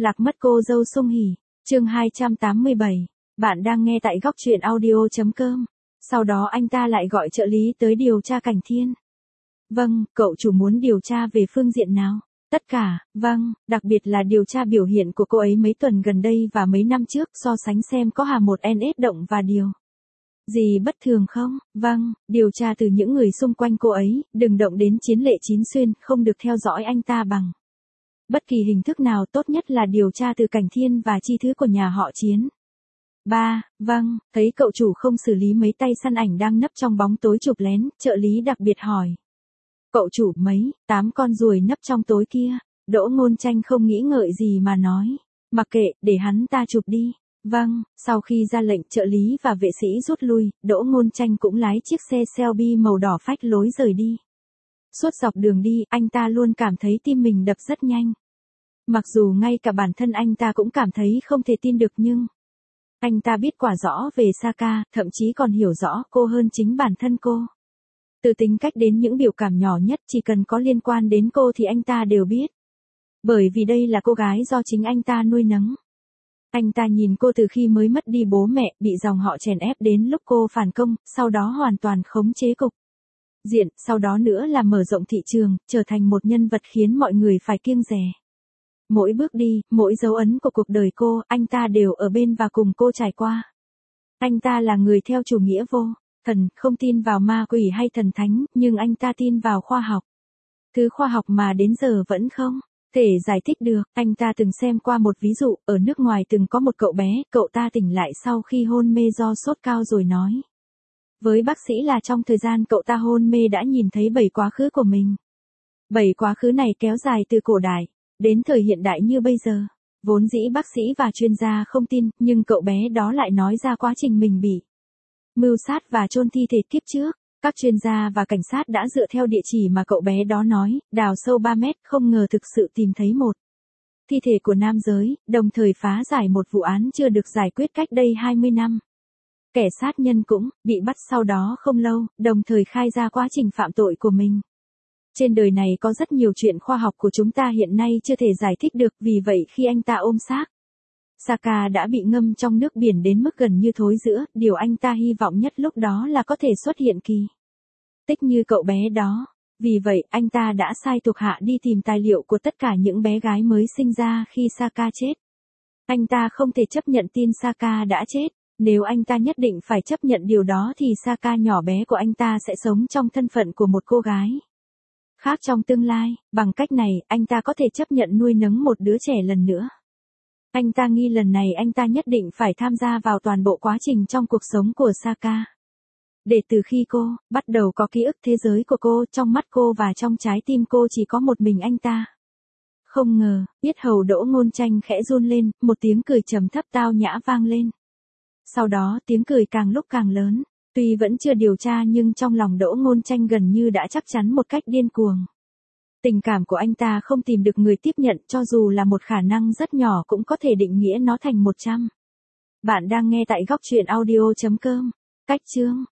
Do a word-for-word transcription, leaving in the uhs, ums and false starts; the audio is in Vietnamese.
Lạc mất cô dâu Sung Hỉ. Chương hai trăm tám mươi bảy. Bạn đang nghe tại góc truyện audio.com. Sau đó anh ta lại gọi trợ lý tới điều tra Cảnh Thiên. Vâng, cậu chủ muốn điều tra về phương diện nào? Tất cả, vâng, đặc biệt là điều tra biểu hiện của cô ấy mấy tuần gần đây và mấy năm trước, so sánh xem có hà một en ét động và điều gì bất thường không? Vâng, điều tra từ những người xung quanh cô ấy, đừng động đến Chiến Lệ Chín Xuyên, không được theo dõi anh ta bằng bất kỳ hình thức nào, tốt nhất là điều tra từ Cảnh Thiên và chi thứ của nhà họ Chiến. Ba, vâng, thấy cậu chủ không xử lý mấy tay săn ảnh đang nấp trong bóng tối chụp lén, trợ lý đặc biệt hỏi. Cậu chủ mấy, tám con ruồi nấp trong tối kia, Đỗ Ngôn Tranh không nghĩ ngợi gì mà nói. Mặc kệ, để hắn ta chụp đi. Vâng, sau khi ra lệnh trợ lý và vệ sĩ rút lui, Đỗ Ngôn Tranh cũng lái chiếc xe Shelby màu đỏ phách lối rời đi. Suốt dọc đường đi, anh ta luôn cảm thấy tim mình đập rất nhanh. Mặc dù ngay cả bản thân anh ta cũng cảm thấy không thể tin được nhưng anh ta biết quả rõ về Saka, thậm chí còn hiểu rõ cô hơn chính bản thân cô. Từ tính cách đến những biểu cảm nhỏ nhất chỉ cần có liên quan đến cô thì anh ta đều biết. Bởi vì đây là cô gái do chính anh ta nuôi nấng. Anh ta nhìn cô từ khi mới mất đi bố mẹ, bị dòng họ chèn ép đến lúc cô phản công, sau đó hoàn toàn khống chế cục diện, sau đó nữa là mở rộng thị trường, trở thành một nhân vật khiến mọi người phải kiêng dè. Mỗi bước đi, mỗi dấu ấn của cuộc đời cô, anh ta đều ở bên và cùng cô trải qua. Anh ta là người theo chủ nghĩa vô thần, không tin vào ma quỷ hay thần thánh, nhưng anh ta tin vào khoa học. Thứ khoa học mà đến giờ vẫn không thể giải thích được. Anh ta từng xem qua một ví dụ, ở nước ngoài từng có một cậu bé, cậu ta tỉnh lại sau khi hôn mê do sốt cao rồi nói với bác sĩ là trong thời gian cậu ta hôn mê đã nhìn thấy bảy quá khứ của mình. Bảy quá khứ này kéo dài từ cổ đại đến thời hiện đại như bây giờ. Vốn dĩ bác sĩ và chuyên gia không tin, nhưng cậu bé đó lại nói ra quá trình mình bị mưu sát và chôn thi thể kiếp trước. Các chuyên gia và cảnh sát đã dựa theo địa chỉ mà cậu bé đó nói, đào sâu ba mét, không ngờ thực sự tìm thấy một thi thể của nam giới, đồng thời phá giải một vụ án chưa được giải quyết cách đây hai mươi năm. Kẻ sát nhân cũng bị bắt sau đó không lâu, đồng thời khai ra quá trình phạm tội của mình. Trên đời này có rất nhiều chuyện khoa học của chúng ta hiện nay chưa thể giải thích được, vì vậy khi anh ta ôm xác Saka đã bị ngâm trong nước biển đến mức gần như thối rữa, điều anh ta hy vọng nhất lúc đó là có thể xuất hiện kỳ tích như cậu bé đó. Vì vậy, anh ta đã sai thuộc hạ đi tìm tài liệu của tất cả những bé gái mới sinh ra khi Saka chết. Anh ta không thể chấp nhận tin Saka đã chết. Nếu anh ta nhất định phải chấp nhận điều đó thì Saka nhỏ bé của anh ta sẽ sống trong thân phận của một cô gái khác trong tương lai. Bằng cách này, anh ta có thể chấp nhận nuôi nấng một đứa trẻ lần nữa. Anh ta nghi lần này anh ta nhất định phải tham gia vào toàn bộ quá trình trong cuộc sống của Saka. Để từ khi cô bắt đầu có ký ức thế giới của cô, trong mắt cô và trong trái tim cô chỉ có một mình anh ta. Không ngờ, yết hầu Đỗ Ngôn Tranh khẽ run lên, một tiếng cười trầm thấp tao nhã vang lên. Sau đó tiếng cười càng lúc càng lớn. Tuy vẫn chưa điều tra nhưng trong lòng Đỗ Ngôn Tranh gần như đã chắc chắn một cách điên cuồng. Tình cảm của anh ta không tìm được người tiếp nhận, cho dù là một khả năng rất nhỏ cũng có thể định nghĩa nó thành một trăm. Bạn đang nghe tại góc truyện audio.com. Cách chương